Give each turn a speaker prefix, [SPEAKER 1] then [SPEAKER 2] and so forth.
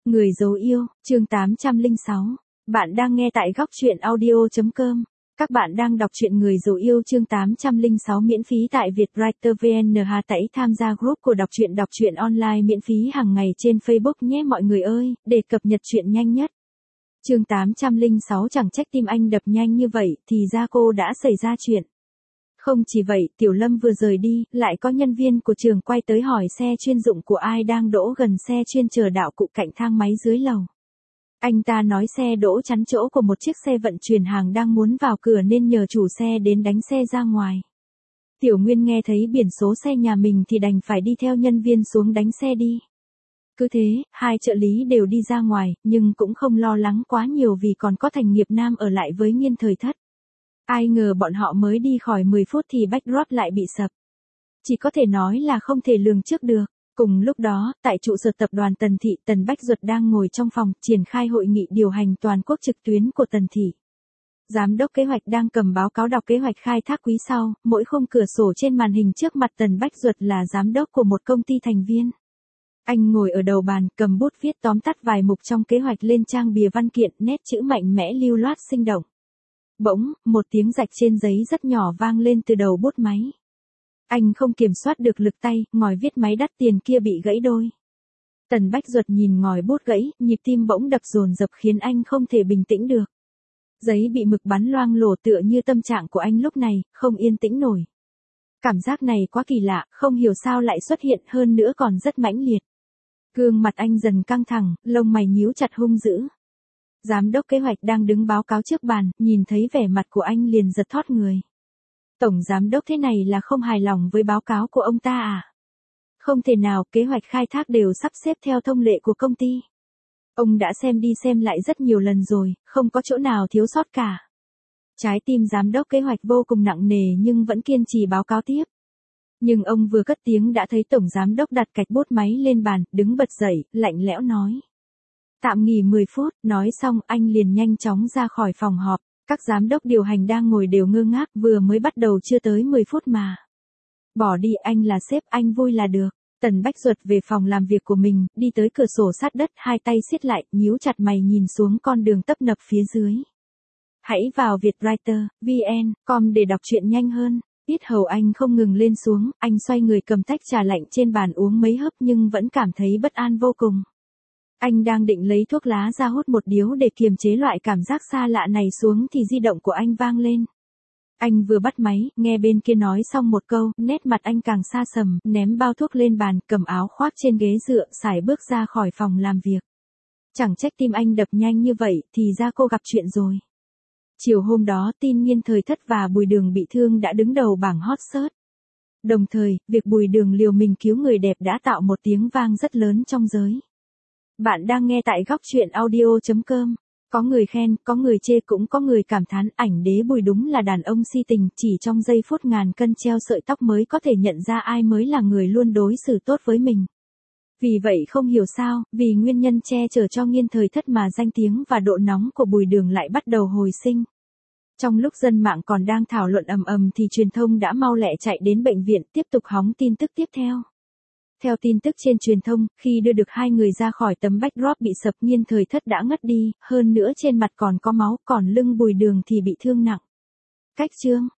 [SPEAKER 1] Người dấu yêu, chương 806. Bạn đang nghe tại góc truyện audio.com. Các bạn đang đọc truyện Người dấu yêu chương 806 miễn phí tại Vietwriter VN. Hãy tham gia group của đọc truyện online miễn phí hàng ngày trên Facebook nhé mọi người ơi, để cập nhật truyện nhanh nhất. Chương 806 chẳng trách tim anh đập nhanh như vậy, thì ra cô đã xảy ra chuyện. Không chỉ vậy, Tiểu Lâm vừa rời đi, lại có nhân viên của trường quay tới hỏi xe chuyên dụng của ai đang đỗ gần xe chuyên chờ đạo cụ cạnh thang máy dưới lầu. Anh ta nói xe đỗ chắn chỗ của một chiếc xe vận chuyển hàng đang muốn vào cửa nên nhờ chủ xe đến đánh xe ra ngoài. Tiểu Nguyên nghe thấy biển số xe nhà mình thì đành phải đi theo nhân viên xuống đánh xe đi. Cứ thế, hai trợ lý đều đi ra ngoài, nhưng cũng không lo lắng quá nhiều vì còn có Thành Nghiệp Nam ở lại với Nghiên Thời Thất. Ai ngờ bọn họ mới đi khỏi 10 phút thì backdrop lại bị sập. Chỉ có thể nói là không thể lường trước được. Cùng lúc đó, tại trụ sở tập đoàn Tần Thị, Tần Bách Duật đang ngồi trong phòng triển khai hội nghị điều hành toàn quốc trực tuyến của Tần Thị. Giám đốc kế hoạch đang cầm báo cáo đọc kế hoạch khai thác quý sau, mỗi khung cửa sổ trên màn hình trước mặt Tần Bách Duật là giám đốc của một công ty thành viên. Anh ngồi ở đầu bàn, cầm bút viết tóm tắt vài mục trong kế hoạch lên trang bìa văn kiện, nét chữ mạnh mẽ lưu loát sinh động. Bỗng, một tiếng rạch trên giấy rất nhỏ vang lên từ đầu bút máy. Anh không kiểm soát được lực tay, ngòi viết máy đắt tiền kia bị gãy đôi. Tần Bách Duật nhìn ngòi bút gãy, nhịp tim bỗng đập dồn dập khiến anh không thể bình tĩnh được. Giấy bị mực bắn loang lổ tựa như tâm trạng của anh lúc này, không yên tĩnh nổi. Cảm giác này quá kỳ lạ, không hiểu sao lại xuất hiện hơn nữa còn rất mãnh liệt. Gương mặt anh dần căng thẳng, lông mày nhíu chặt hung dữ. Giám đốc kế hoạch đang đứng báo cáo trước bàn, nhìn thấy vẻ mặt của anh liền giật thót người. Tổng giám đốc thế này là không hài lòng với báo cáo của ông ta à? Không thể nào, kế hoạch khai thác đều sắp xếp theo thông lệ của công ty. Ông đã xem đi xem lại rất nhiều lần rồi, không có chỗ nào thiếu sót cả. Trái tim giám đốc kế hoạch vô cùng nặng nề nhưng vẫn kiên trì báo cáo tiếp. Nhưng ông vừa cất tiếng đã thấy tổng giám đốc đặt cạch bút máy lên bàn, đứng bật dậy, lạnh lẽo nói. Tạm nghỉ 10 phút, nói xong anh liền nhanh chóng ra khỏi phòng họp. Các giám đốc điều hành đang ngồi đều ngơ ngác, vừa mới bắt đầu chưa tới 10 phút mà. Bỏ đi, anh là sếp, anh vui là được. Tần Bách Duật về phòng làm việc của mình, đi tới cửa sổ sát đất, hai tay siết lại, nhíu chặt mày nhìn xuống con đường tấp nập phía dưới. Hãy vào Vietwriter, VN.com để đọc truyện nhanh hơn. Yết hầu anh không ngừng lên xuống, anh xoay người cầm tách trà lạnh trên bàn uống mấy hớp nhưng vẫn cảm thấy bất an vô cùng. Anh đang định lấy thuốc lá ra hút một điếu để kiềm chế loại cảm giác xa lạ này xuống thì di động của anh vang lên. Anh vừa bắt máy, nghe bên kia nói xong một câu, nét mặt anh càng xa sầm, ném bao thuốc lên bàn, cầm áo khoác trên ghế dựa, sải bước ra khỏi phòng làm việc. Chẳng trách tim anh đập nhanh như vậy, thì ra cô gặp chuyện rồi. Chiều hôm đó tin Nghiên Thời Thất và Bùi Đường bị thương đã đứng đầu bảng hot search. Đồng thời, việc Bùi Đường liều mình cứu người đẹp đã tạo một tiếng vang rất lớn trong giới. Bạn đang nghe tại góc truyện audio.com. Có người khen, có người chê cũng có người cảm thán ảnh đế Bùi đúng là đàn ông si tình, chỉ trong giây phút ngàn cân treo sợi tóc mới có thể nhận ra ai mới là người luôn đối xử tốt với mình. Vì vậy không hiểu sao, vì nguyên nhân che chở cho Nghiên Thời Thất mà danh tiếng và độ nóng của Bùi Đường lại bắt đầu hồi sinh. Trong lúc dân mạng còn đang thảo luận ầm ầm thì truyền thông đã mau lẹ chạy đến bệnh viện tiếp tục hóng tin tức tiếp theo. Theo tin tức trên truyền thông, khi đưa được hai người ra khỏi tấm backdrop bị sập, Nghiên Thời Thất đã ngất đi, hơn nữa trên mặt còn có máu, còn lưng Bùi Đường thì bị thương nặng. Cách chương